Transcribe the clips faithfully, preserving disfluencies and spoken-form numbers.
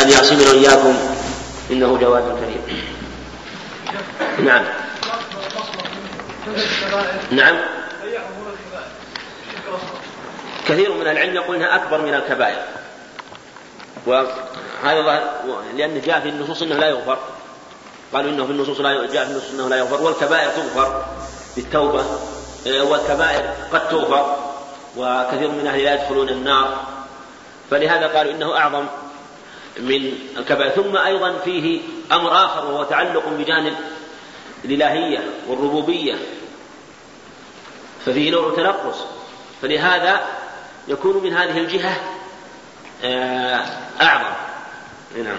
أن يعصمنا وإياكم إنه جواد كريم. نعم نعم كثير من العلم يقول إنها أكبر من الكبائر، وهذا لأن جاء في النصوص إنه لا يغفر، قالوا إنه في النصوص لا جاء في النصوص إنه لا يغفر، والكبائر تغفر بالتوبة، والكبائر قد تغفر، وكثير من أهل لا يدخلون النار، فلهذا قالوا إنه أعظم من الكبائر. ثم أيضا فيه أمر آخر وهو تعلق بجانب الإلهية والربوبية، ففيه نوع تنقص، فلهذا يكون من هذه الجهة أعظم. نعم.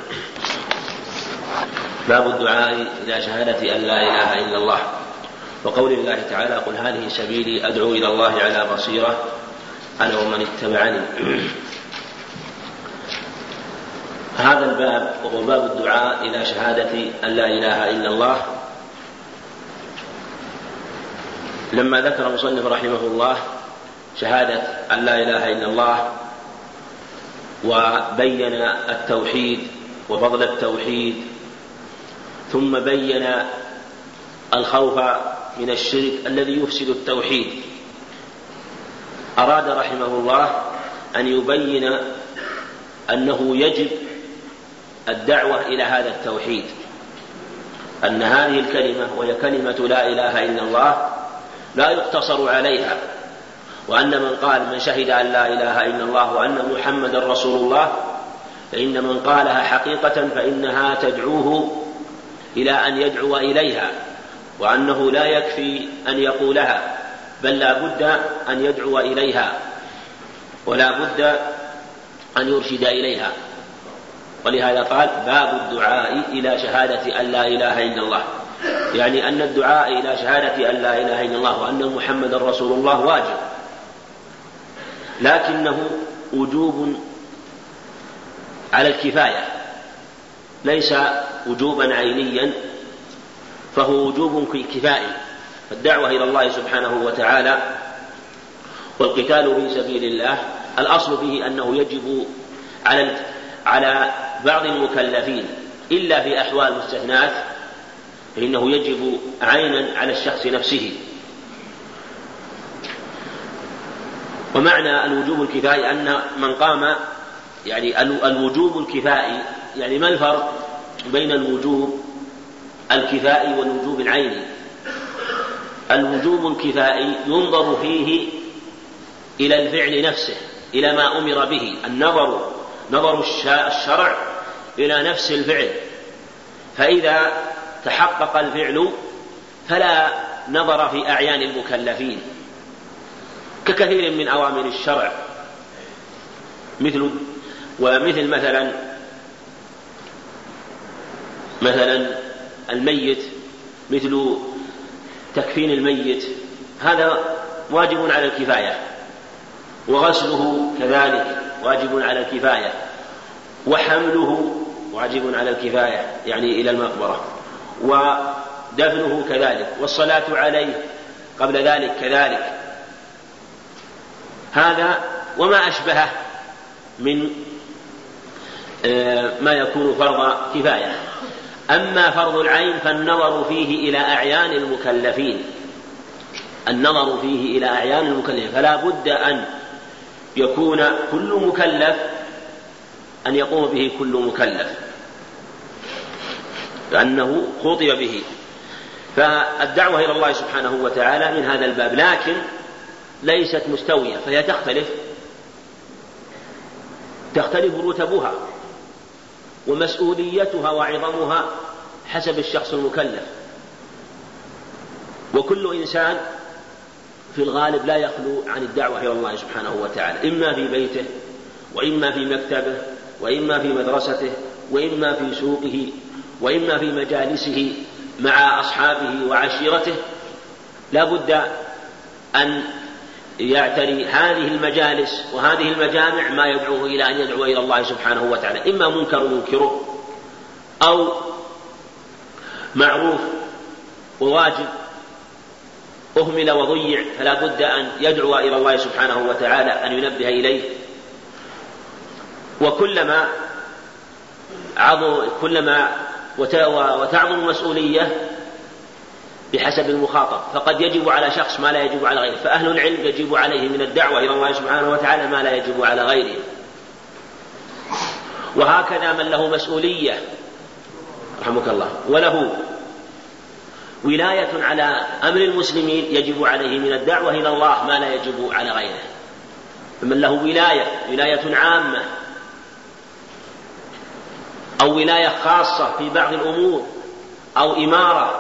باب الدعاء إلى شهادة أن لا إله إلا الله، وقول الله تعالى: قل هذه سبيلي أدعو إلى الله على بصيرة أنا ومن اتبعني. هذا الباب وهو باب الدعاء إلى شهادة أن لا إله إلا الله، لما ذكر المصنف رحمه الله شهادة أن لا إله إلا الله وبين التوحيد وفضل التوحيد، ثم بين الخوف من الشرك الذي يفسد التوحيد، أراد رحمه الله أن يبين أنه يجب الدعوة إلى هذا التوحيد، أن هذه الكلمة وهي كلمة لا إله إلا الله لا يقتصر عليها، وأن من قال من شهد أن لا إله إلا الله وأن محمد رسول الله فإن من قالها حقيقة فإنها تدعوه إلى أن يدعو إليها، وأنه لا يكفي أن يقولها بل لا بد أن يدعو إليها ولا بد أن يرشد إليها. ولهذا قال: باب الدعاء إلى شهادة أن لا إله إلا الله، يعني أن الدعاء إلى شهادة أن لا إله إلا الله وأن محمد رسول الله واجب، لكنه وجوب على الكفاية، ليس وجوبا عينيا، فهو وجوب كفائي. فالدعوة إلى الله سبحانه وتعالى والقتال في سبيل الله الأصل فيه أنه يجب على على بعض المكلفين، إلا في أحوال مستثنات فإنه يجب عينا على الشخص نفسه. ومعنى الوجوب الكفائي أن من قام، يعني الوجوب الكفائي، يعني ما الفرق بين الوجوب الكفائي والوجوب العيني؟ الوجوب الكفائي ينظر فيه إلى الفعل نفسه، إلى ما أمر به، النظر نظر الشرع إلى نفس الفعل، فإذا تحقق الفعل فلا نظر في أعيان المكلفين، ككثير من أوامر الشرع، مثل ومثل مثلا مثلا الميت، مثل تكفين الميت، هذا واجب على الكفاية، وغسله كذلك واجب على الكفاية، وحمله واجب على الكفاية يعني إلى المقبرة، ودفنه كذلك، والصلاة عليه قبل ذلك كذلك، هذا وما أشبهه من ما يكون فرض كفاية. أما فرض العين فالنظر فيه إلى أعيان المكلفين، النظر فيه إلى أعيان المكلفين، فلا بد أن يكون كل مكلف أن يقوم به كل مكلف، لأنه خطب به. فالدعوة إلى الله سبحانه وتعالى من هذا الباب، لكن ليست مستوية، فهي تختلف تختلف رتبها ومسؤوليتها وعظمها حسب الشخص المكلف، وكل إنسان في الغالب لا يخلو عن الدعوة إلى الله سبحانه وتعالى، إما في بيته وإما في مكتبه وإما في مدرسته وإما في سوقه وإما في مجالسه مع أصحابه وعشيرته، لا بد أن يعتري هذه المجالس وهذه المجامع ما يدعوه إلى أن يدعو إلى الله سبحانه وتعالى، إما منكر منكره أو معروف وواجب أهمل وضيع، فلا بد أن يدعو إلى الله سبحانه وتعالى أن ينبه إليه. وكلما كلما وتعظم المسؤولية بحسب المخاطب، فقد يجب على شخص ما لا يجب على غيره، فأهل العلم يجب عليه من الدعوة إلى الله سبحانه وتعالى ما لا يجب على غيره. وهكذا من له مسؤولية رحمك الله وله ولاية على أمر المسلمين يجب عليه من الدعوة إلى الله ما لا يجب على غيره. فمن له ولاية ولاية عامة أو ولاية خاصة في بعض الأمور أو إمارة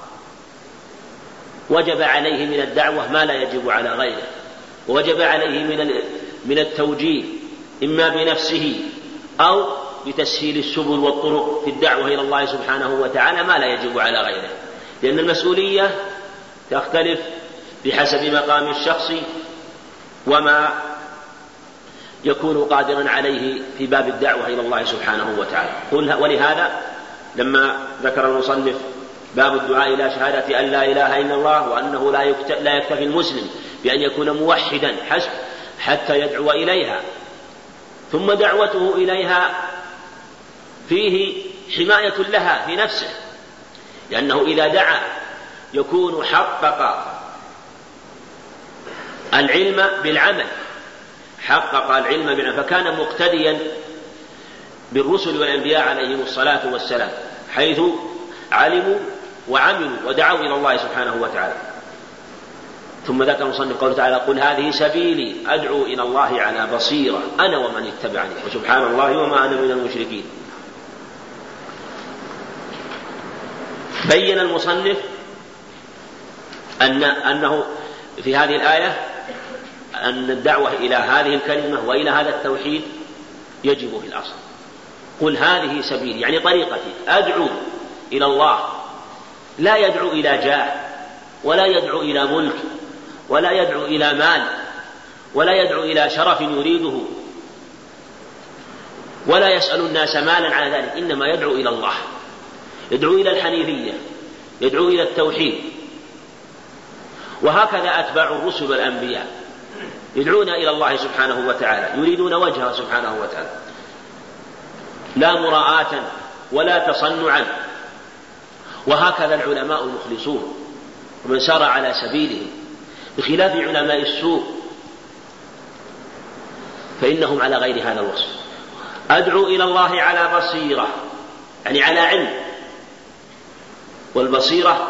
وجب عليه من الدعوة ما لا يجب على غيره، ووجب عليه من من التوجيه إما بنفسه أو بتسهيل السبل والطرق في الدعوة إلى الله سبحانه وتعالى ما لا يجب على غيره، لأن المسؤولية تختلف بحسب مقام الشخص وما يكون قادرا عليه في باب الدعوة إلى الله سبحانه وتعالى. ولهذا لما ذكر المصنف باب الدعاء إلى شهادة أن لا إله إلا الله وأنه لا يكتفي المسلم بأن يكون موحدا حسب حتى يدعو إليها، ثم دعوته إليها فيه حماية لها في نفسه، لأنه إذا دعا يكون حقق العلم بالعمل، حقق العلم بالعمل، فكان مقتديا بالرسل والأنبياء عليهم الصلاة والسلام حيث علموا وعملوا ودعوا إلى الله سبحانه وتعالى. ثم ذكر المصنف قوله تعالى قل هذه سبيلي أدعو إلى الله على بصيرة أنا ومن اتبعني وسبحان الله وما أنا من المشركين. بين المصنف أن أنه في هذه الآية أن الدعوة إلى هذه الكلمة وإلى هذا التوحيد يجب في الأصل. قل هذه سبيلي يعني طريقتي أدعو إلى الله، لا يدعو إلى جاه ولا يدعو إلى ملك ولا يدعو إلى مال ولا يدعو إلى شرف يريده ولا يسأل الناس مالا على ذلك، إنما يدعو إلى الله، يدعو إلى الحنيفية، يدعو إلى التوحيد. وهكذا أتباع الرسل والأنبياء يدعون إلى الله سبحانه وتعالى، يريدون وجهه سبحانه وتعالى لا مراءة ولا تصنعا. وهكذا العلماء المخلصون ومن سار على سبيلهم، بخلاف علماء السوء فإنهم على غير هذا الوصف. أدعو إلى الله على بصيرة يعني على علم، والبصيرة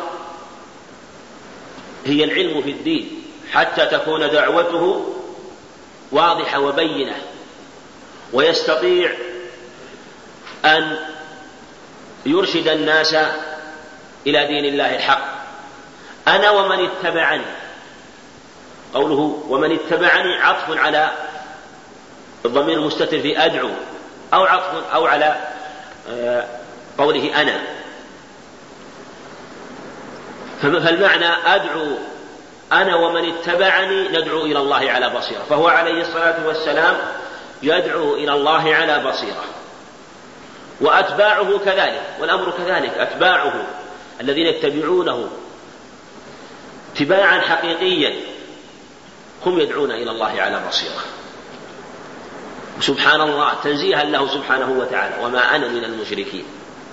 هي العلم في الدين حتى تكون دعوته واضحة وبينة ويستطيع أن يرشد الناس إلى دين الله الحق. أنا ومن اتبعني، قوله ومن اتبعني عطف على الضمير المستتر في أدعو أو عطف أو على قوله أنا، فالمعنى أدعو أنا ومن اتبعني ندعو إلى الله على بصيرة، فهو عليه الصلاة والسلام يدعو إلى الله على بصيرة، وأتباعه كذلك، والأمر كذلك، أتباعه الذين يتبعونه اتباعا حقيقيا هم يدعون إلى الله على بصيرة. سبحان الله تنزيها له سبحانه وتعالى وما أنا من المشركين.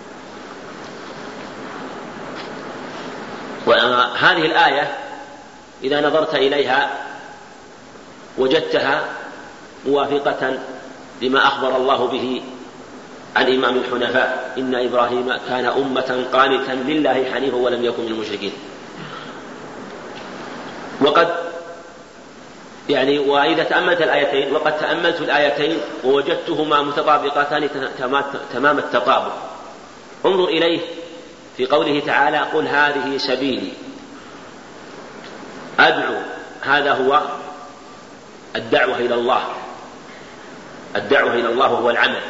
وهذه الآية إذا نظرت إليها وجدتها موافقة لما أخبر الله به عن إمام الحنفاء إن إبراهيم كان أمة قانتا لله حنيفا ولم يكن من المشركين. وقد يعني وإذا تأملت الآيتين وقد تأملت الآيتين ووجدتهما متطابقتان تمام التطابق. انظر إليه في قوله تعالى قل هذه سبيلي أدعو، هذا هو الدعوة إلى الله، الدعوة إلى الله هو العمل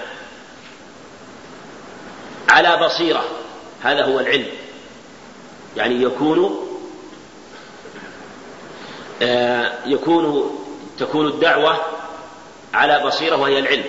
على بصيرة، هذا هو العلم، يعني يكون آه يكون تكون الدعوة على بصيرة وهي العلم.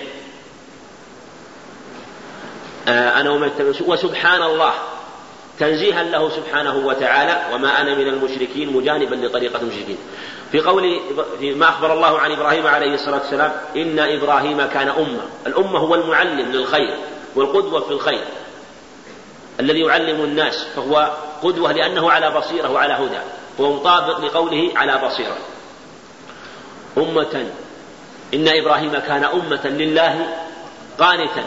آه أنا ومن وسبحان الله تنزيها له سبحانه وتعالى وما أنا من المشركين مجانبا لطريقة المشركين. في قول ما أخبر الله عن إبراهيم عليه الصلاة والسلام إن إبراهيم كان أمة، الأمة هو المعلم للخير والقدوة في الخير الذي يعلم الناس، فهو قدوة لأنه على بصيرة وعلى هدى، هو مطابق لقوله على بصيرة. أمة إن إبراهيم كان أمة لله قانتا،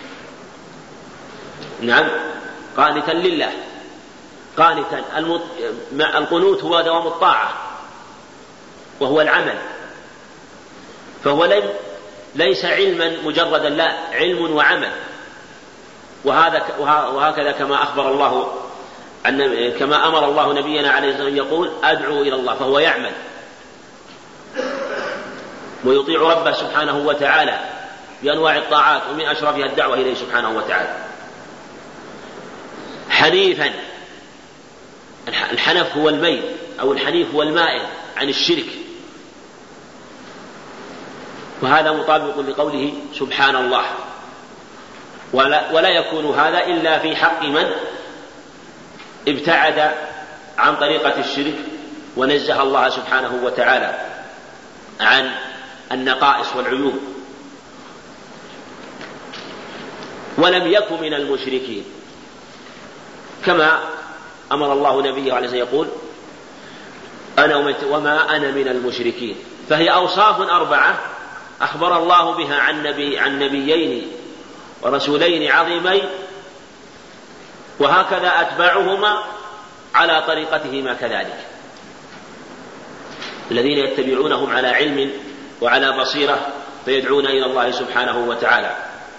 نعم قانتا لله، قانتا. القنوت هو دوام الطاعة وهو العمل، فهو لم ليس علما مجردا، لا، علم وعمل. وهذا وهكذا كما أخبر الله أن كما أمر الله نبينا عليه الصلاة والسلام يقول أدعو إلى الله، فهو يعمل ويطيع ربه سبحانه وتعالى بأنواع الطاعات، ومن أشرفها الدعوة إليه سبحانه وتعالى. حنيفا، الحنف هو الميل أو الحنيف هو المائل عن الشرك، وهذا مطابق لقوله سبحان الله. ولا, ولا يكون هذا إلا في حق من ابتعد عن طريقة الشرك ونزه الله سبحانه وتعالى عن النقائص والعيوب. ولم يكن من المشركين، كما أمر الله نبيه عليه الصلاة والسلام يقول أنا وما أنا من المشركين. فهي أوصاف أربعة أخبر الله بها عن نبي عن نبيين ورسولين عظيمين، وهكذا أتباعهما على طريقتهما كذلك، الذين يتبعونهم على علم وعلى بصيرة فيدعون إلى الله سبحانه وتعالى.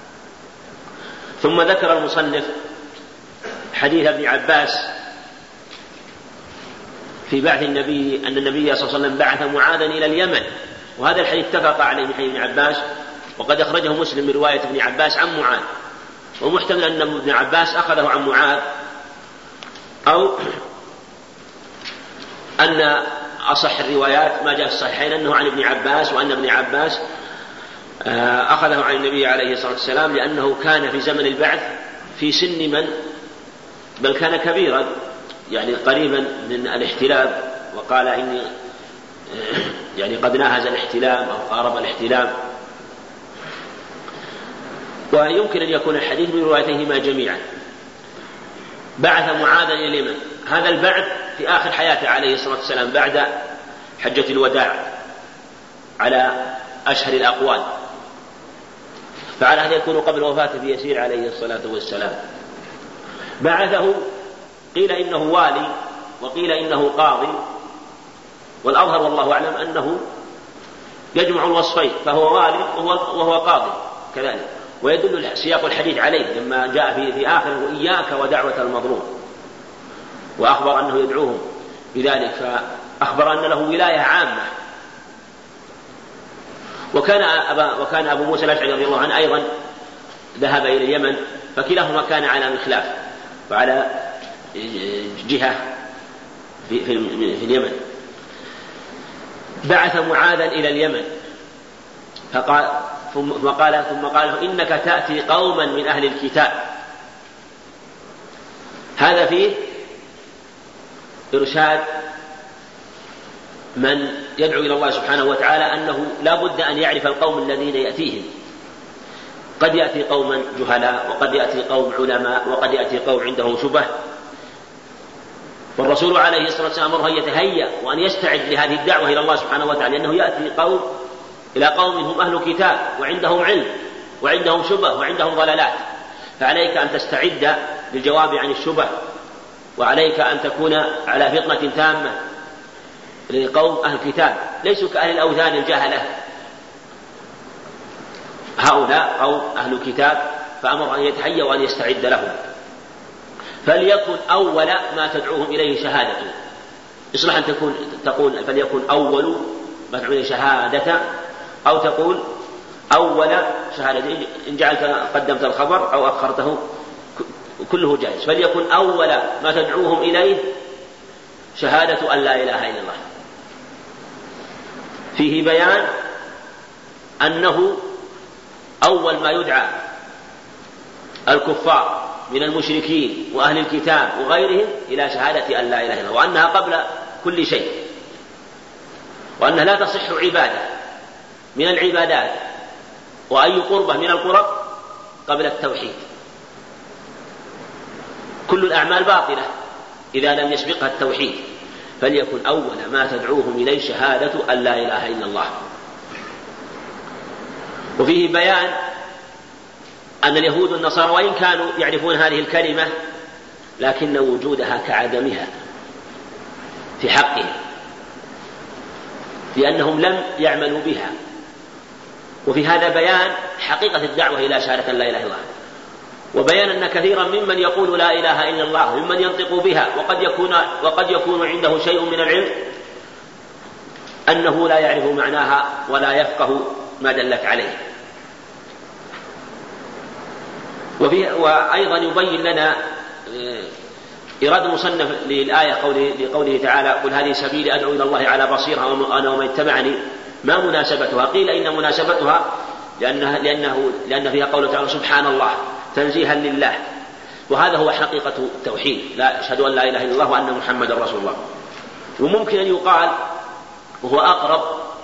ثم ذكر المصنف حديث ابن عباس في بعث النبي أن النبي صلى الله عليه وسلم بعث معاذا إلى اليمن، وهذا الحديث اتفق عليه من حديث ابن عباس، وقد أخرجه مسلم من رواية ابن عباس عن معاذ، ومحتمل أن ابن عباس أخذه عن معاذ، أو أن أصح الروايات ما جاء في الصحيحين أنه عن ابن عباس، وأن ابن عباس أخذه عن النبي عليه الصلاة والسلام لأنه كان في زمن البعث في سن من بل كان كبيرا، يعني قريبا من الاحتلام، وقال إني يعني قد ناهز الاحتلام أو قارب الاحتلام. ويمكن أن يكون الحديث من روايتهما جميعا. بعث معاذا إلى اليمن، هذا البعث في آخر حياته عليه الصلاة والسلام بعد حجة الوداع على أشهر الأقوال، فعلى هذا يكون قبل وفاته بيسير عليه الصلاة والسلام. بعثه قيل إنه والي وقيل إنه قاضي، والأظهر والله أعلم أنه يجمع الوصفين، فهو والي وهو قاضي كذلك. ويدل سياق الحديث عليه لما جاء في, في آخره إياك ودعوة المظلوم، وأخبر أنه يدعوهم بذلك، فأخبر أن له ولاية عامة. وكان, أبا وكان أبو موسى الأشعري رضي الله عنه أيضا ذهب إلى اليمن، فكلاهما كان على الخلاف وعلى جهة في, في, في اليمن. بعث معاذا إلى اليمن فقال ثم قال ثم قال إنك تأتي قوما من أهل الكتاب. هذا فيه إرشاد من يدعو إلى الله سبحانه وتعالى أنه لا بد أن يعرف القوم الذين يأتيهم. قد يأتي قوما جهلاء، وقد يأتي قوم علماء، وقد يأتي قوم عندهم شبه، والرسول عليه الصلاة والسلام أمره أن يتهيأ وأن يستعد لهذه الدعوة إلى الله سبحانه وتعالى، لأنه يأتي قوم إلى قوم هم أهل كتاب وعندهم علم وعندهم شبه وعندهم ضلالات، فعليك أن تستعد للجواب عن الشبه، وعليك أن تكون على فطنة تامة لقوم أهل كتاب ليسوا كأهل الأوثان الجاهلة، هؤلاء قوم أهل كتاب، فأمر أن يتهيأ وأن يستعد لهم. فليكن أول ما تدعوهم إليه شهادته، يصلح أن تكون تقول فليكن أول ما تدعوهم إليه شهادة، أو تقول أول شهادة، إن جعلت قدمت الخبر أو أخرته كله جائز. فليكن أول ما تدعوهم إليه شهادة أن لا إله إلا الله. فيه بيان أنه أول ما يدعى الكفار من المشركين وأهل الكتاب وغيرهم إلى شهادة أن لا إله إلا الله، وأنها قبل كل شيء، وأنها لا تصح عبادة من العبادات وأي قربة من القرب قبل التوحيد. كل الأعمال باطلة إذا لم يسبقها التوحيد، فليكن أول ما تدعوهم إليه شهادة أن لا إله إلا الله. وفيه بيان أن اليهود والنصارى وإن كانوا يعرفون هذه الكلمة لكن وجودها كعدمها في حقهم، لأنهم لم يعملوا بها. وفي هذا بيان حقيقة الدعوة إلى شهادة لا إله إلا الله، وبيان أن كثيرا ممن يقول لا إله إلا الله ممن ينطق بها وقد يكون, وقد يكون عنده شيء من العلم أنه لا يعرف معناها ولا يفقه ما دلت عليه. وأيضا يبين لنا إرادة المصنف للآية لقوله تعالى قل هذه سبيلي أدعو إلى الله على بصيرة أنا ومن اتبعني، ما مناسبتها؟ قيل إن مناسبتها لأنها لأنه لأن فيها قوله تعالى سبحان الله تنزيها لله، وهذا هو حقيقة التوحيد، لا أشهد أن لا إله إلا الله وأن محمد رسول الله. وممكن أن يقال وهو أقرب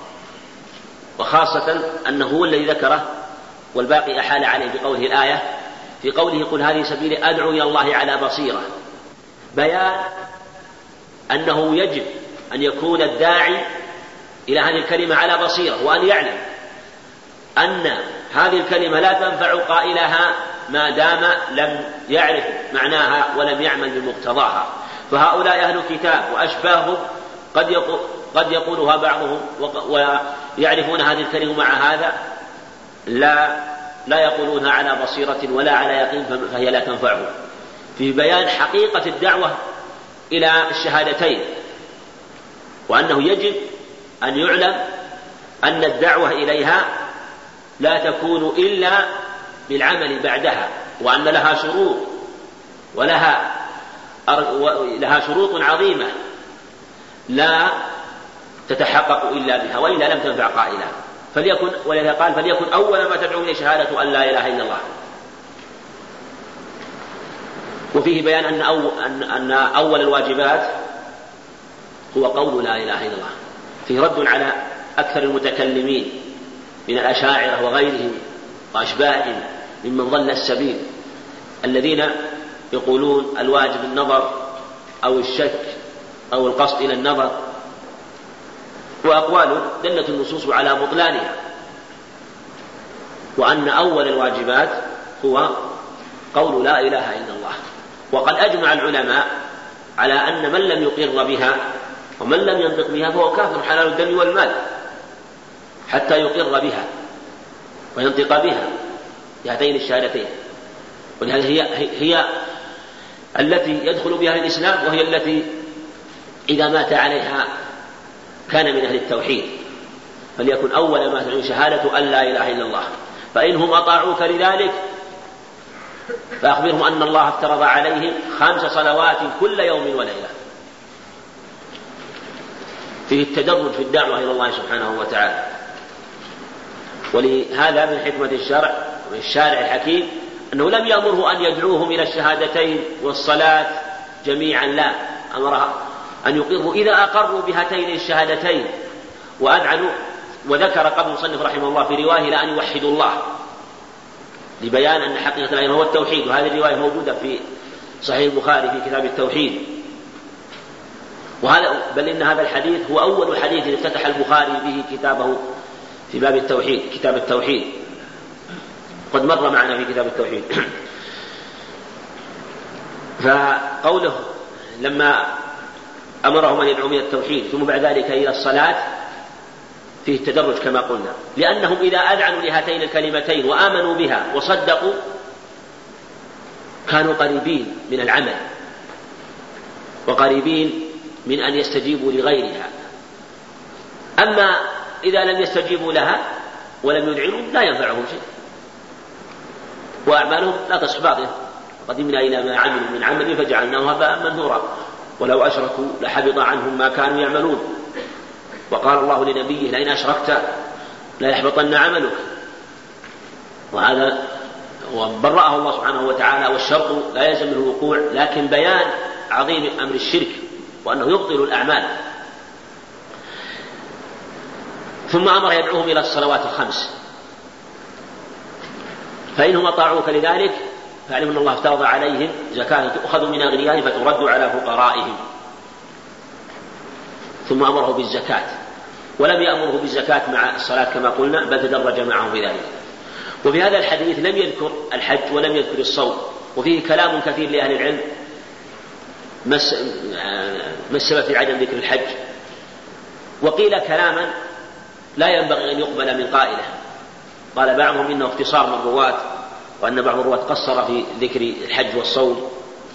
وخاصة أنه هو الذي ذكره والباقي أحال عليه بقوله الآية في قوله قل هذه سبيلي أدعو إلى الله على بصيرة، بيان أنه يجب أن يكون الداعي إلى هذه الكلمة على بصيرة، وأن يعلم أن هذه الكلمة لا تنفع قائلها ما دام لم يعرف معناها ولم يعمل بمقتضاها. فهؤلاء أهل الكتاب وأشباههم قد يقول قد يقولها بعضهم ويعرفون هذه الكلمة مع هذا لا لا يقولونها على بصيرة ولا على يقين، فهي لا تنفعهم. في بيان حقيقة الدعوة إلى الشهادتين، وأنه يجب أن يعلم أن الدعوة إليها لا تكون إلا بالعمل بعدها، وأن لها شروط ولها لها شروط عظيمة لا تتحقق إلا بها، وإلا لم تنفع قائلها. فليكن ولذا قال فليكن أول ما تدعو إليه شهادة أن لا إله إلا الله. وفيه بيان أن, أو أن, أن أول الواجبات هو قول لا إله إلا الله. فيه رد على أكثر المتكلمين من الأشاعرة وغيرهم وأشباههم ممن ضل السبيل، الذين يقولون الواجب النظر أو الشك أو القصد إلى النظر، وأقوال دلت النصوص على بطلانها، وأن أول الواجبات هو قول لا إله إلا الله. وقد أجمع العلماء على أن من لم يقر بها ومن لم ينطق بها فهو كافر حلال الدم والمال حتى يقر بها وينطق بها بهاتين الشهادتين. ولهذا هي, هي التي يدخل بها الإسلام، وهي التي إذا مات عليها كان من أهل التوحيد. فليكن أول ما تدعو شهادة أن لا إله إلا الله، فإنهم أطاعوك لذلك فأخبرهم أن الله افترض عليهم خمس صلوات كل يوم وليلة. فيه التدرج في الدعوة إلى الله سبحانه وتعالى. ولهذا من حكمة الشرع ومن الشارع الحكيم أنه لم يأمره أن يدعوهم إلى الشهادتين والصلاة جميعا، لا، أمرها أن يقروا إذا أقروا بهاتين الشهادتين وأذعنوا. وذكر قبل المصنف رحمه الله في رواية لأن يوحدوا الله، لبيان أن حقيقة الآية هو التوحيد. وهذه الرواية موجودة في صحيح البخاري في كتاب التوحيد. وهذا بل إن هذا الحديث هو أول حديث افتتح البخاري به كتابه في باب التوحيد، كتاب التوحيد، قد مر معنا في كتاب التوحيد. فقوله لما أمرهم أن يدعوا من التوحيد ثم بعد ذلك إلى الصلاة فيه التدرج كما قلنا، لأنهم إذا أذعنوا لهاتين الكلمتين وآمنوا بها وصدقوا كانوا قريبين من العمل وقريبين من أن يستجيبوا لغيرها. أما إذا لم يستجيبوا لها ولم يذعنوا لا ينفعهم شيء، وأعمالهم لا تصح باطلة. قدمنا إلى ما عملوا من عمل فجعلناه هباء منثورا ولو أشركوا لحبط عنهم ما كانوا يعملون. وقال الله لنبيه لئن أشركت لا يحبطن عملك، وهذا وبرأه الله سبحانه وتعالى. والشرط لا يلزم الوقوع، لكن بيان عظيم أمر الشرك وأنه يبطل الأعمال. ثم أمر يدعوهم إلى الصلوات الخمس، فإنهم أطاعوك لذلك فاعلم أن الله افترض عليهم زكاة تؤخذ من أغنيائهم فترد على فقرائهم. ثم أمره بالزكاة، ولم يأمره بالزكاة مع الصلاة كما قلنا، بل تدرج معه في ذلك. وفي هذا الحديث لم يذكر الحج ولم يذكر الصوم، وفيه كلام كثير لأهل العلم ما السبب في عدم ذكر الحج. وقيل كلاما لا ينبغي أن يقبل من قائله، قال بعضهم إنه اختصار من الرواة، وأن بعض الرواة قصر في ذكر الحج والصوم،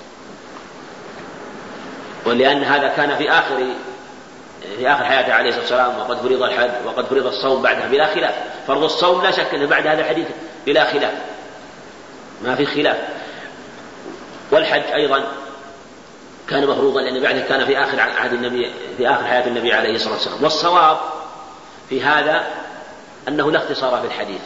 ولأن هذا كان في آخر في آخر حياته عليه الصلاة والسلام، وقد فرض الحج وقد فرض الصوم بعدها بلا خلاف. فرض الصوم لا شك أنه بعد هذا الحديث بلا خلاف، ما في خلاف. والحج أيضا كان مفروضا لأن بعده كان في آخر عهد النبي، في آخر حياة النبي عليه الصلاة والسلام. والصواب في هذا أنه لا اختصار في الحديث،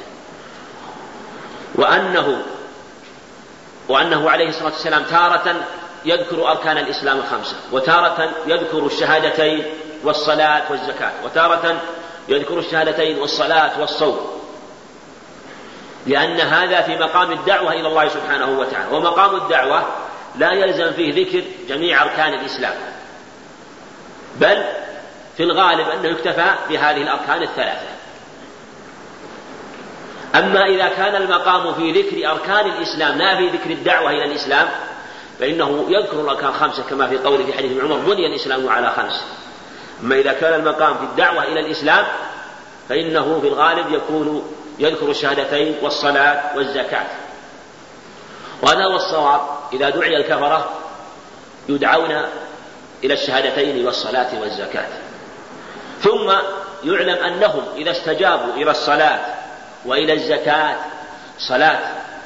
وأنه وأنه عليه الصلاة والسلام تارة يذكر أركان الإسلام الخمسة، وتارة يذكر الشهادتين والصلاة والزكاة، وتارة يذكر الشهادتين والصلاة والصوم، لأن هذا في مقام الدعوة إلى الله سبحانه وتعالى. ومقام الدعوة لا يلزم فيه ذكر جميع أركان الإسلام، بل في الغالب أنه يكتفى بهذه الأركان الثلاثة. أما إذا كان المقام في ذكر أركان الإسلام لا في ذكر الدعوة إلى الإسلام، فإنه يذكر الأركان خمسة كما في قوله في حديث ابن عمر بني الإسلام على خمس. أما إذا كان المقام في الدعوة إلى الإسلام فإنه في الغالب يكون يذكر الشهادتين والصلاة والزكاة. وهذا هو الصواب. إذا دعي الكفرة يدعون إلى الشهادتين والصلاة والزكاة. ثم يعلم أنهم إذا استجابوا إلى الصلاة وإلى الزكاة، صلاة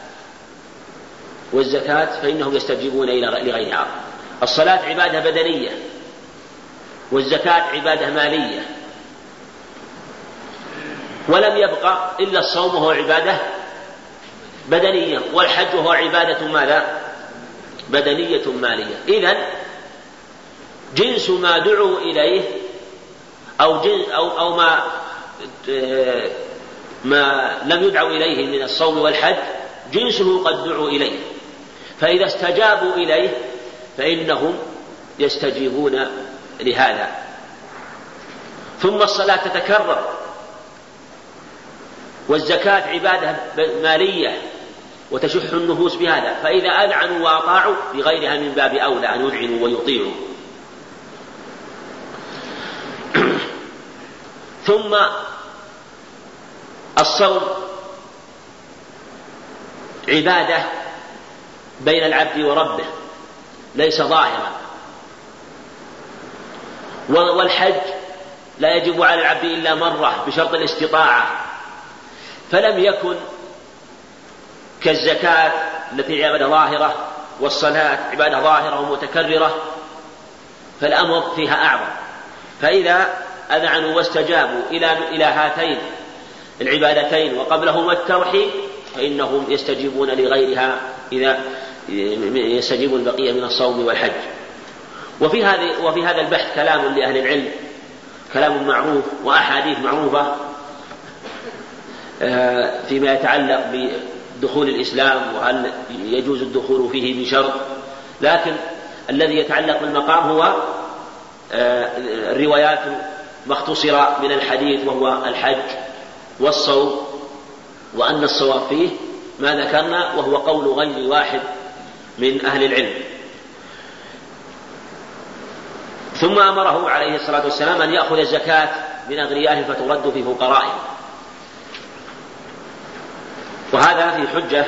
والزكاة، فإنهم يستجيبون إلى لغيرها. الصلاة عبادة بدنية، والزكاة عبادة مالية، ولم يبقى إلا الصوم وهو عبادة بدنية، والحج وهو عبادة ماذا؟ بدنية مالية. إذن جنس ما دعوا إليه أو, جنس أو, أو ما, ما لم يدعوا إليه من الصوم والحج جنسه قد دعوا إليه، فإذا استجابوا إليه فإنهم يستجيبون لهذا. ثم الصلاة تتكرر، والزكاة عبادة مالية وتشح النفوس بهذا، فإذا أذعنوا وأطاعوا بغيرها من باب أولى أن يذعنوا ويطيعوا. ثم الصوم عبادة بين العبد وربه ليس ظاهرا، والحج لا يجب على العبد إلا مرة بشرط الاستطاعة، فلم يكن كالزكاة التي عبادة ظاهرة والصلاة عبادة ظاهرة ومتكررة، فالأمر فيها أعظم. فإذا أذعنوا واستجابوا إلى إلى هاتين العبادتين وقبلهما التوحيد فإنهم يستجيبون لغيرها إذا يستجيبون البقية من الصوم والحج. وفي هذه وفي هذا البحث كلام لأهل العلم، كلام معروف وأحاديث معروفة فيما يتعلق بدخول الإسلام وهل يجوز الدخول فيه بشرط، لكن الذي يتعلق بالمقام هو الروايات ما اختصر من الحديث وهو الحج والصوم، وأن الصواب فيه ما ذكرنا وهو قول غير واحد من أهل العلم. ثم أمره عليه الصلاة والسلام أن يأخذ الزكاة من أغنيائهم فترد في فقرائهم، وهذا في حجة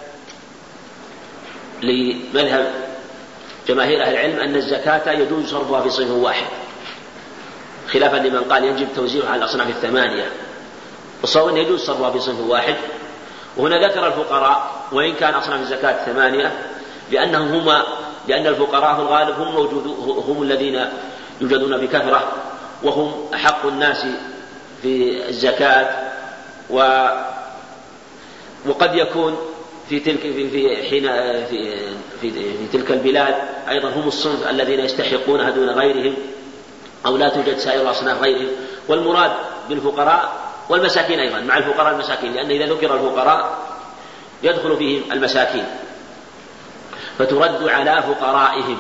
لمذهب جماهير أهل العلم أن الزكاة يجوز صرفها في صنف واحد، خلافا لمن قال يجب توزيعها على الأصناف الثمانية، والصواب أنه يجوز صرفها في صنف واحد. وهنا ذكر الفقراء وإن كان أصناف الزكاة ثمانية، لأنهم هما لأن الفقراء في الغالب هم موجود هم الذين يوجدون بكثرة، وهم أحق الناس في الزكاة، و وقد يكون في تلك في في حين في في, في تلك البلاد أيضا هم الصنف الذين يستحقونها دون غيرهم، أو لا توجد سائر أصناف غيرهم. والمراد بالفقراء والمساكين أيضا، مع الفقراء المساكين، لأن إذا ذكر الفقراء يدخل فيهم المساكين فترد على فقرائهم.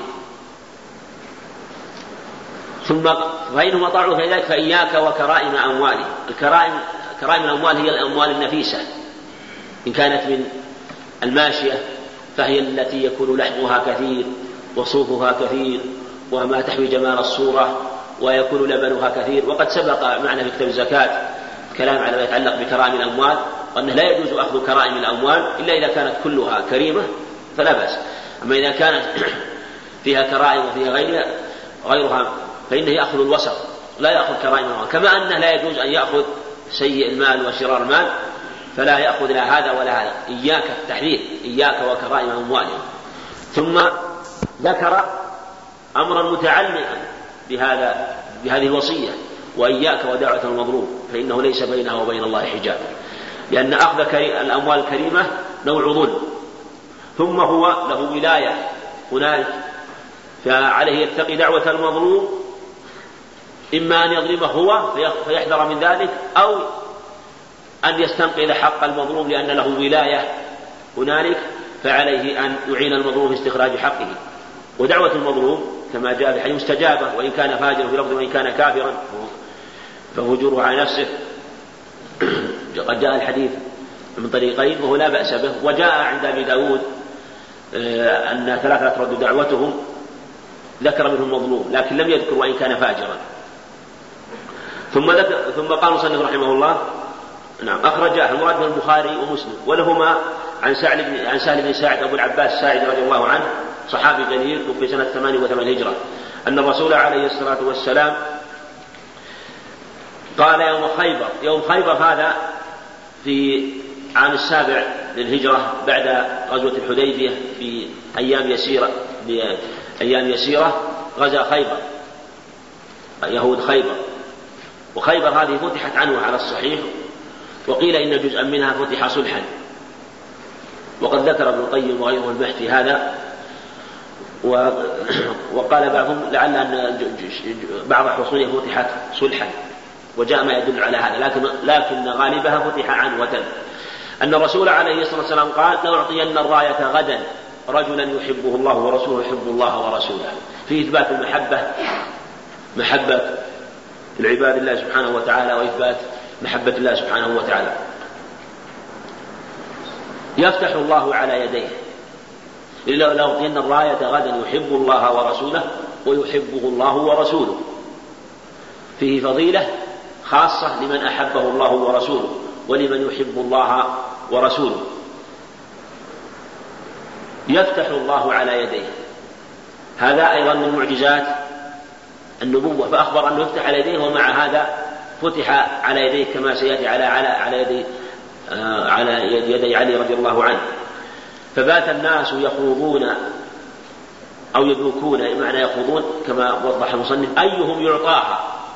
ثم فإنهم أطاعوا في ذلك فإياك وكرائم أموالهم. الكرائم كرائم الأموال هي الأموال النفيسة، إن كانت من الماشية فهي التي يكون لحمها كثير وصوفها كثير وما تحوي جمال الصورة ويكون لبنها كثير. وقد سبق معنا في كتاب الزكاة كلام على ما يتعلق بكرائم الأموال، وأنه لا يجوز أخذ كرائم الأموال إلا إذا كانت كلها كريمة فلا بأس. أما إذا كانت فيها كرائم وفيها غيرها غيرها فإنه يأخذ الوسط لا يأخذ كرائم الأموال، كما أنه لا يجوز أن يأخذ سيء المال وشرار المال، فلا يأخذ لا هذا ولا هذا. إياك التحذير، إياك وكرائم أموالهم. ثم ذكر أمرا متعلقا بهذا بهذه الوصية: وإياك ودعوة المظلوم فإنه ليس بينه وبين الله حجاب، لأن أخذ الأموال الكريمة نوع ظلم، ثم هو له ولاية هنالك، فعليه يتقي دعوة المظلوم، إما أن يظلمه هو فيحذر من ذلك، أو أن يستنقذ حق المظلوم لأن له ولاية هنالك، فعليه أن يعين المظلوم في استخراج حقه. ودعوة المظلوم كما جاء في حديث مستجابة، وإن كان فاجرا في لفظ وإن كان كافرا فهجوره على نفسه. قد جاء الحديث من طريقين وهو لا بأس به. وجاء عند أبي داود أن ثلاثة ترد دعوتهم، ذكر منهم مظلوم لكن لم يذكر وإن كان فاجرا. ثم, ثم قال المصنف رحمه الله: نعم أخرجاه المراد من البخاري ومسلم، ولهما عن سهل بن عن سهل بن ساعد أبو العباس الساعدي رضي الله عنه، صحابي جليل في سنة ثمانية وثمانين هجرة، أن الرسول عليه الصلاة والسلام قال يوم خيبر. يوم خيبر هذا في عام السابع للهجرة بعد غزوة الحديبية في أيام يسيرة بأيام يسيرة غزا خيبر يهود خيبر. وخيبر هذه فتحت عنه على الصحيح، وقيل إن جزءا منها فتح صلحا، وقد ذكر ابن القيم وغيره البحث في هذا. وقال بعضهم لعل أن بعض حصونها فتحت صلحا، وجاء ما يدل على هذا، لكن, لكن غالبها فتح عنوة. أن الرسول عليه الصلاة والسلام قال: لأعطين الراية غدا رجلا يحبه الله ورسوله يحب الله ورسوله، في إثبات المحبة، محبة العباد الله سبحانه وتعالى، وإثبات محبة الله سبحانه وتعالى. يفتح الله على يديه، لأعطين الراية غدا يحب الله ورسوله ويحبه الله ورسوله، فيه فضيلة خاصة لمن أحبه الله ورسوله ولمن يحب الله ورسوله. يفتح الله على يديه، هذا أيضا من معجزات النبوة، فأخبر أنه يفتح على يديه، ومع هذا فتح على يديه كما سيأتي على على على يدي آه على يدي علي رضي الله عنه. فبات الناس يخوضون أو يدركون، معنى يخوضون كما وضح المصنف، أيهم يعطاها.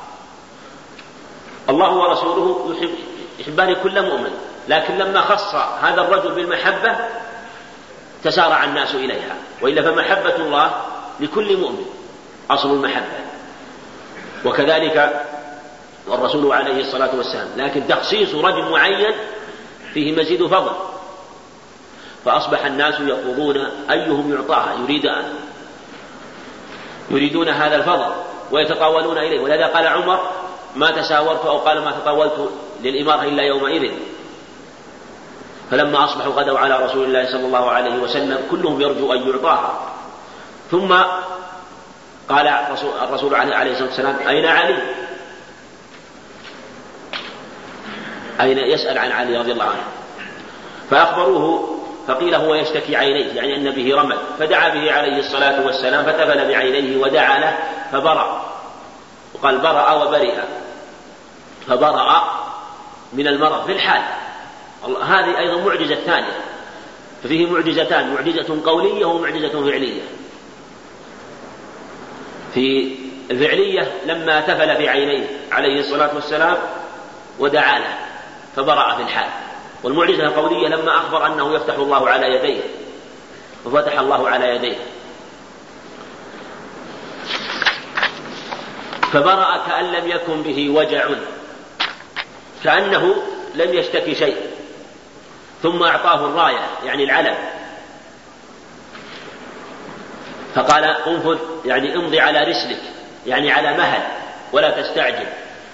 الله ورسوله يحب يحبان كل مؤمن، لكن لما خص هذا الرجل بالمحبة تسارع الناس إليها، وإلا فمحبة الله لكل مؤمن أصل المحبة، وكذلك والرسول عليه الصلاة والسلام، لكن تخصيص رجل معين فيه مزيد فضل، فأصبح الناس يقولون أيهم يعطاها، يريد أن يريدون هذا الفضل ويتطاولون إليه. ولذا قال عمر: ما تساورت أو قال ما تطاولت للإمارة إلا يومئذ. فلما أصبحوا غدوا على رسول الله صلى الله عليه وسلم كلهم يرجو أن يعطاها. ثم قال الرسول عليه الصلاة والسلام: أين علي؟ أين يسأل عن علي رضي الله عنه، فأخبروه، فقيل هو يشتكي عينيه، يعني أن به رمل، فدعا به عليه الصلاة والسلام فتفل بعينيه ودعا له فبرأ، وقال برأ وبرئ، فبرأ من المرض في الحال. هذه أيضا معجزة ثانية، ففيه معجزتان: معجزة قولية ومعجزة فعلية. في الفعلية لما تفل بعينيه عليه الصلاة والسلام ودعا له فبرأ في الحال، والمعجزة القولية لما أخبر أنه يفتح الله على يديه وفتح الله على يديه فبرأ كأن لم يكن به وجع، كأنه لم يشتكي شيء، ثم أعطاه الراية يعني العلم، فقال انفذ يعني امضي على رسلك يعني على مهل ولا تستعجل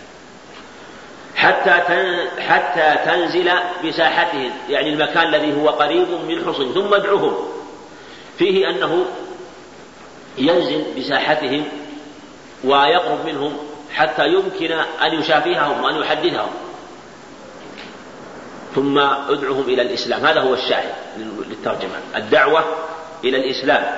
حتى حتى تنزل بساحتهم يعني المكان الذي هو قريب من حصن، ثم ادعوهم، فيه أنه ينزل بساحتهم ويقرب منهم حتى يمكن أن يشافيهم وأن يحدثهم، ثم ادعوهم إلى الإسلام. هذا هو الشاهد للترجمة، الدعوة إلى الإسلام.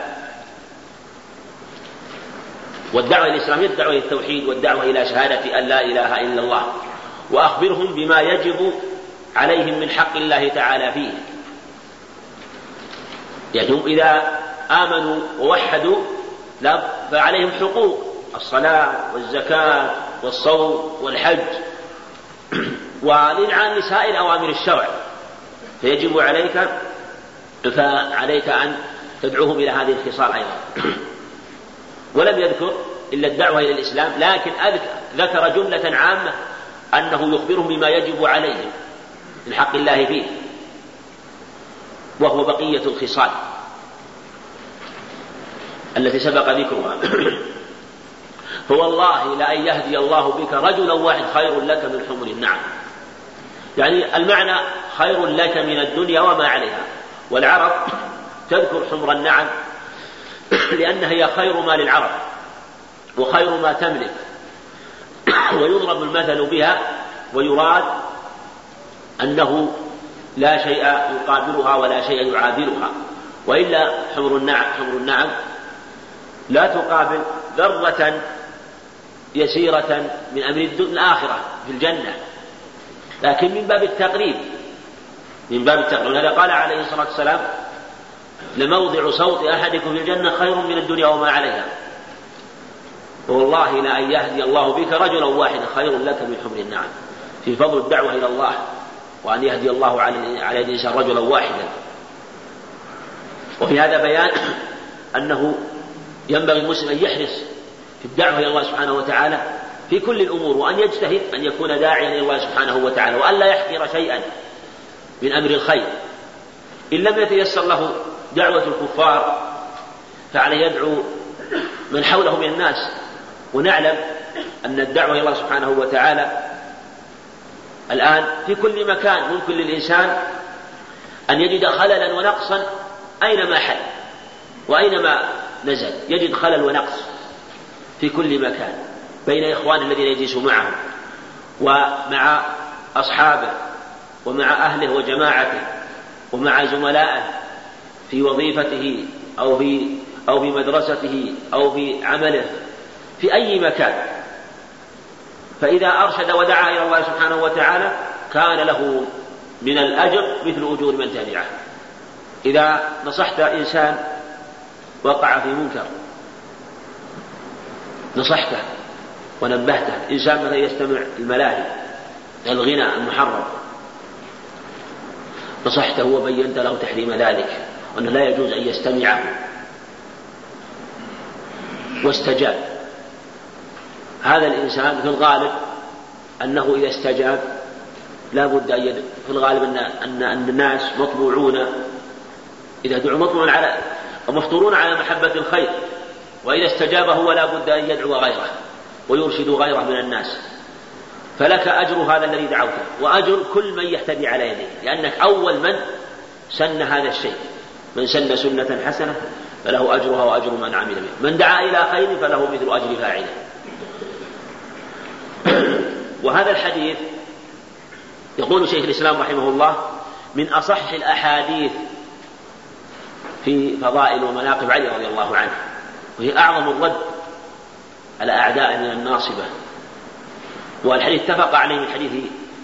والدعوة إلى الإسلام هي الدعوة إلى التوحيد والدعوة إلى شهادة أن لا إله إلا الله، وأخبرهم بما يجب عليهم من حق الله تعالى فيه. يعني هم إذا آمنوا ووحدوا فعليهم حقوق الصلاة والزكاة والصوم والحج والإنعام لسائر أوامر الشرع، فيجب عليك فعليك أن تدعوهم إلى هذه الخصال أيضا. ولم يذكر إلا الدعوة إلى الإسلام، لكن ذكر جملة عامة أنه يخبرهم بما يجب عليهم من حق الله فيه، وهو بقية الخصال التي سبق ذكرها. فوالله لأن يهدي الله بك رجلا واحد خير لك من حمر النعم، يعني المعنى خير لك من الدنيا وما عليها. والعرب تذكر حمر النعم لأنها هي خير ما للعرب وخير ما تملك، ويضرب المثل بها ويراد أنه لا شيء يقابلها ولا شيء يعادلها، وإلا حمر النعم, حمر النعم لا تقابل ذرة يسيرة من أمر الآخرة في الجنة، لكن من باب التقريب من باب التقريب. لهذا قال عليه الصلاة والسلام لموضع صوت أحدكم في الجنة خير من الدنيا وما عليها. والله لأن يهدي الله بك رجلا واحدا خير لك من حمر النعم، في فضل الدعوة إلى الله وأن يهدي الله على الإنسان رجلا واحدا. وفي هذا بيان أنه ينبغي المسلم أن يحرص في الدعوة إلى الله سبحانه وتعالى في كل الأمور، وأن يجتهد أن يكون داعيا إلى الله سبحانه وتعالى، وأن لا يحقر شيئا من أمر الخير. إن لم يتيسر له دعوة الكفار فعليه يدعو من حوله من الناس. ونعلم أن الدعوة إلى الله سبحانه وتعالى الآن في كل مكان ممكن للإنسان أن يجد خللا ونقصا أينما حل وأينما نزل، يجد خلل ونقص في كل مكان بين إخوان الذين يجلس معهم ومع أصحابه ومع أهله وجماعته ومع زملائه في وظيفته أو في أو في مدرسته أو في عمله في أي مكان. فإذا أرشد ودعا إلى الله سبحانه وتعالى كان له من الأجر مثل أجور من تبعه. إذا نصحت إنسان وقع في منكر نصحته ونبهته، إنسان مثلا يستمع الملاهي الغناء المحرم نصحته وبينت له تحريم ذلك وأنه لا يجوز أن يستمعه واستجاب. هذا الإنسان في الغالب أنه إذا استجاب لا بد أن يدعو، في الغالب أن, أن, أن الناس مطبوعون إذا دعوا مطبوعون على ومفطورون على محبة الخير، وإذا استجاب هو لا بد أن يدعو غيره ويرشد غيره من الناس. فلك أجر هذا الذي دعوته وأجر كل من يهتدي على يديه، لأنك أول من سن هذا الشيء. من سن سنة حسنة فله أجرها وأجر من عمل به، من دعا إلى خير فله مثل أجر فاعله. وهذا الحديث يقول شيخ الإسلام رحمه الله من أصح الأحاديث في فضائل ومناقب علي رضي الله عنه، وهي أعظم الرد على أعداء من الناصبة. والحديث اتفق عليه من حديث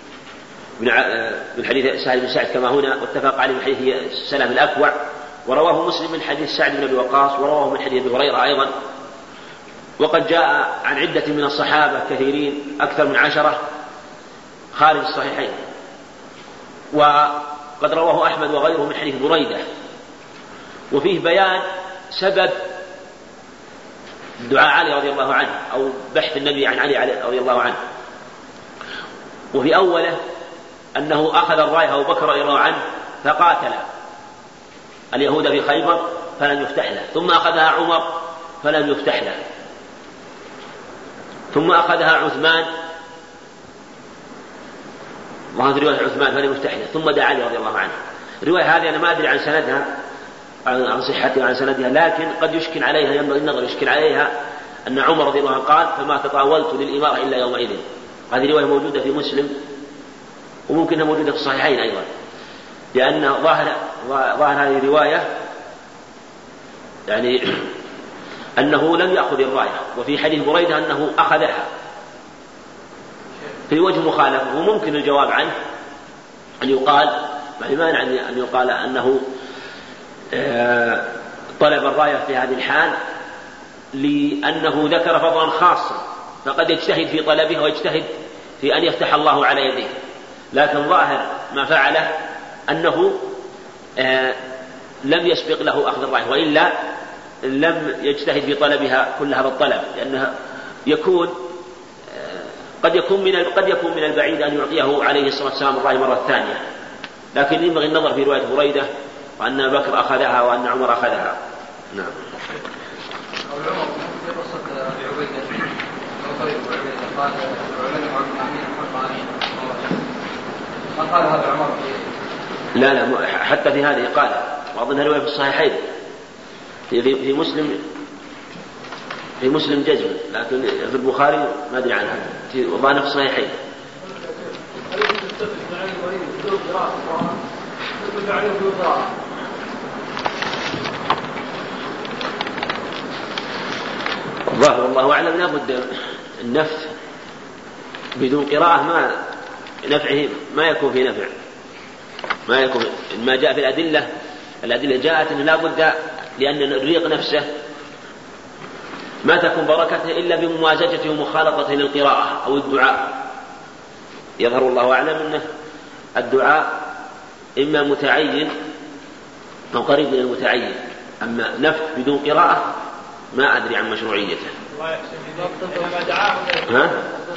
من حديث سعد بن سعد كما هنا، واتفق عليه من حديث سلام الأكوع، ورواه مسلم من حديث سعد بن أبي وقاص، ورواه من حديث أبي هريرة أيضا. وقد جاء عن عدة من الصحابة كثيرين أكثر من عشرة خارج الصحيحين، وقد رواه أحمد وغيره من حديث بريدة، وفيه بيان سبب دعاء علي رضي الله عنه أو بحث النبي عن علي رضي الله عنه. وفي أوله أنه أخذ الراية أبو بكر رضي الله عنه فقاتل اليهود في خيبر فلم يفتح له، ثم أخذها عمر فلم يفتح له، ثم أخذها عثمان وهذه رواية عثمان فلم يفتح له، ثم دعا علي رضي الله عنه. الرواية هذه أنا ما أدري عن سندها عن صحتها وعن سندها، لكن قد يشكل عليها، ينبغي النظر يشكل عليها أن عمر رضي الله عنه قال فما تطاولت للإمارة إلا يومئذ. هذه رواية موجودة في مسلم وممكنها موجودة في الصحيحين أيضا، لأن ظاهر ظاهر هذه الرواية يعني أنه لم يأخذ الراية، وفي حديث بريدة أنه أخذها في وجه مخالفة. وممكن الجواب عنه أن يقال ما مانع أن يقال أنه طلب الراية في هذه الحال لأنه ذكر فضلا خاصا، فقد يجتهد في طلبه ويجتهد في أن يفتح الله على يديه، لكن ظاهر ما فعله أنه لم يسبق له أخذ الراية، وإلا لم يجتهد في طلبها كل هذا الطلب، لأنها يكون قد يكون من قد يكون من البعيد أن يعطيه عليه الصلاة والسلام الراية مرة ثانية، لكن ينبغي النظر في رواية بريدة وأن بكر أخذها وأن عمر أخذها. نعم. لا لا حتى في هذه قال، وأظنها رواية في الصحيحين في, في مسلم في مسلم جزم، لكن في البخاري ما أدري عنها في وضعنا في الصحيحين. الظاهر والله أعلم لا بد النفث بدون قراءة ما نفعه ما يكون في نفع، ما يكون ما جاء في الأدلة الأدلة جاءت أنه لا بد، لأن الريق نفسه ما تكون بركته إلا بممازجته ومخالطته للقراءة أو الدعاء. يظهر الله أعلم أنه الدعاء إما متعين أو قريب من المتعين، أما نفث بدون قراءة ما أدري عن مشروعيته. ها؟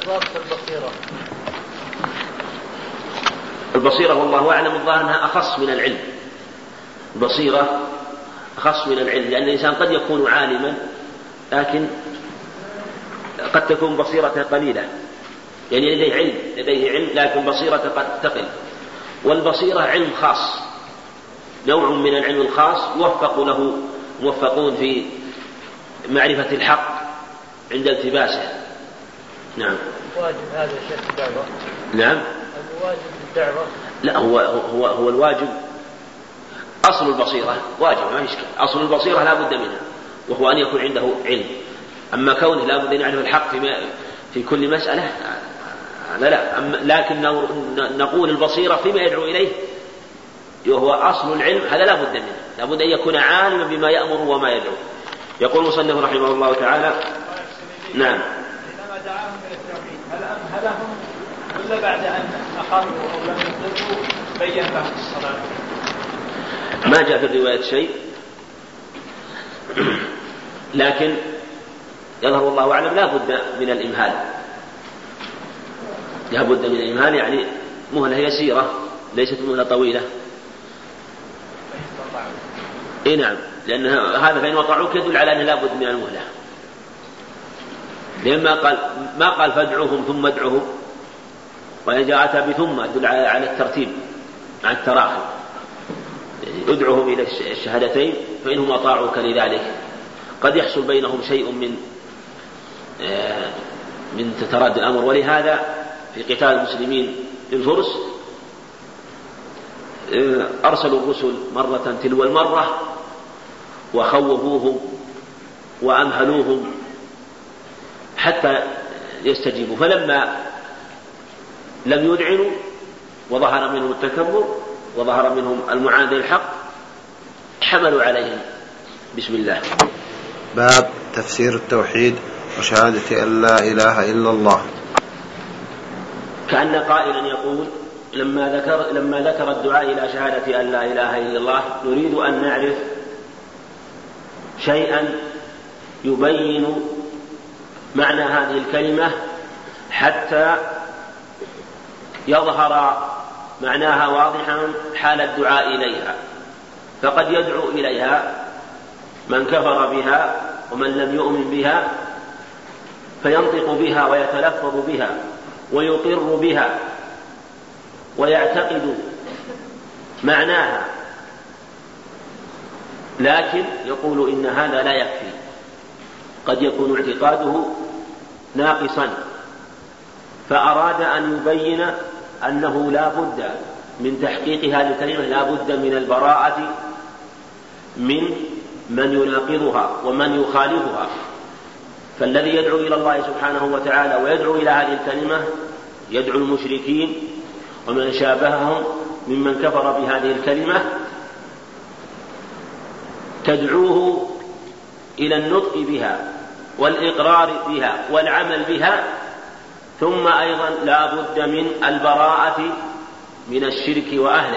البصيرة والله أعلم الظاهر أنها أخص من العلم، البصيرة أخص من العلم، لأن الإنسان قد يكون عالما لكن قد تكون بصيرته قليلة، يعني لديه علم لديه علم لكن بصيرته قد تقل. والبصيرة علم خاص، نوع من العلم الخاص يوفق له موفقون في معرفة الحق عند التباسه. نعم. واجب هذا شيخ الدعوة؟ نعم. الواجب الدعوة؟ لا هو هو هو الواجب أصل البصيرة واجب ما يشكل، أصل البصيرة لا بد منها وهو أن يكون عنده علم. أما كونه لا بد أن يعرف الحق في في كل مسألة هذا لا. أما لكن نقول البصيرة فيما يدعو إليه وهو أصل العلم هذا لا بد منه، لا بد أن يكون عالما بما يأمر وما يدعو. يقول المصنف رحمه الله تعالى نعم. حينما دعاهم إلى التوحيد هل أمهلهم ولا بعد أن أقاموا أو لم يطلقوا بين لهم الصلاة؟ ما جاء في الرواية شيء، لكن يظهر الله أعلم لا بد من الإمهال، لا بد من الإمهال يعني مهلة يسيرة ليست مهلة طويلة. إيه نعم، لأن هذا فإن وطعوك يدل على أنه لا بد من المهلة، لما قال ما قال فادعوهم ثم ادعوهم، وإن جاءت بثم يدل على الترتيب مع التراخي، يعني ادعوهم إلى الشهادتين فإنهم أطاعوك لذلك. قد يحصل بينهم شيء من من تتردد الأمر، ولهذا في قتال المسلمين للفرس أرسلوا الرسل مرة تلو المرة وخوفوهم وأمهلوهم حتى يستجيبوا، فلما لم يذعنوا وظهر منهم التكبر وظهر منهم المعاندة للحق حملوا عليهم. بسم الله. باب تفسير التوحيد وشهادة أن لا إله إلا الله. كأن قائلا يقول لما ذكر لما ذكر الدعاء إلى شهادة أن لا إله إلا الله نريد أن نعرف شيئا يبين معنى هذه الكلمة حتى يظهر معناها واضحا حال الدعاء إليها، فقد يدعو إليها من كفر بها ومن لم يؤمن بها فينطق بها ويتلفظ بها ويقر بها ويعتقد معناها، لكن يقول إن هذا لا يكفي، قد يكون اعتقاده ناقصا، فأراد أن يبين أنه لا بد من تحقيق هذه الكلمة، لا بد من البراءة من من يناقضها ومن يخالفها. فالذي يدعو إلى الله سبحانه وتعالى ويدعو إلى هذه الكلمة يدعو المشركين ومن شابههم ممن كفر بهذه الكلمة، تدعوه إلى النطق بها والإقرار بها والعمل بها، ثم أيضا لا بد من البراءة من الشرك وأهله.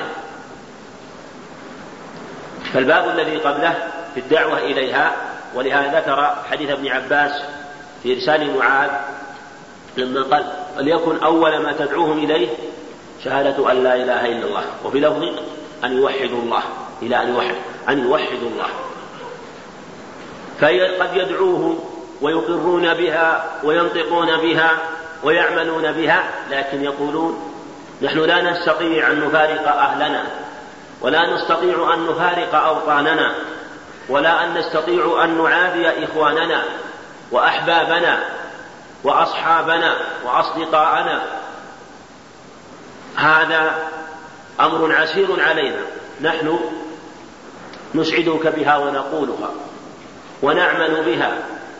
فالباب الذي قبله في الدعوة إليها، ولهذا ذكر حديث ابن عباس في إرسال معاذ لما قال وليكن أول ما تدعوهم إليه شهادة أن لا إله إلا الله، وفي لفظ أن يوحدوا الله، إلى أن يوحد أن يوحدوا الله. فقد يدعوهم ويقرون بها وينطقون بها ويعملون بها، لكن يقولون نحن لا نستطيع أن نفارق أهلنا، ولا نستطيع أن نفارق أوطاننا، ولا أن نستطيع أن نعادي إخواننا وأحبابنا وأصحابنا وأصدقاءنا، هذا أمر عسير علينا، نحن نسعدك بها ونقولها ونعمل بها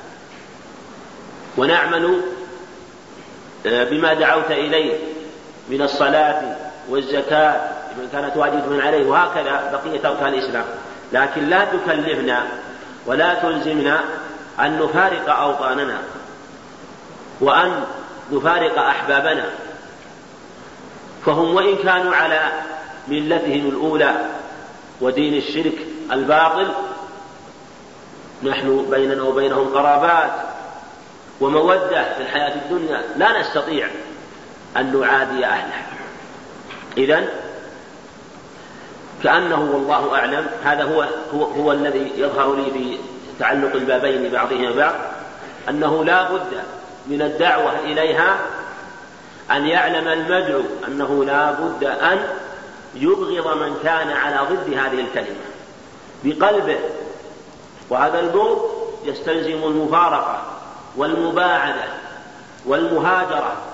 ونعمل بما دعوت إليه من الصلاة والزكاة لمن كانت واجبة من عليه، وهكذا بقية أركان الإسلام، لكن لا تكلفنا ولا تلزمنا أن نفارق أوطاننا وأن نفارق أحبابنا. فهم وإن كانوا على ملتهم الأولى ودين الشرك الباطل، نحن بيننا وبينهم قرابات ومودة في الحياة الدنيا، لا نستطيع أن نعادي أهله. إذن كأنه والله أعلم هذا هو, هو, هو الذي يظهر لي في تعلق البابين بعضهما بعض، أنه لا بد من الدعوة إليها أن يعلم المدعو أنه لا بد أن يبغض من كان على ضد هذه الكلمة بقلبه، وهذا البغض يستلزم المفارقة والمباعدة والمهاجرة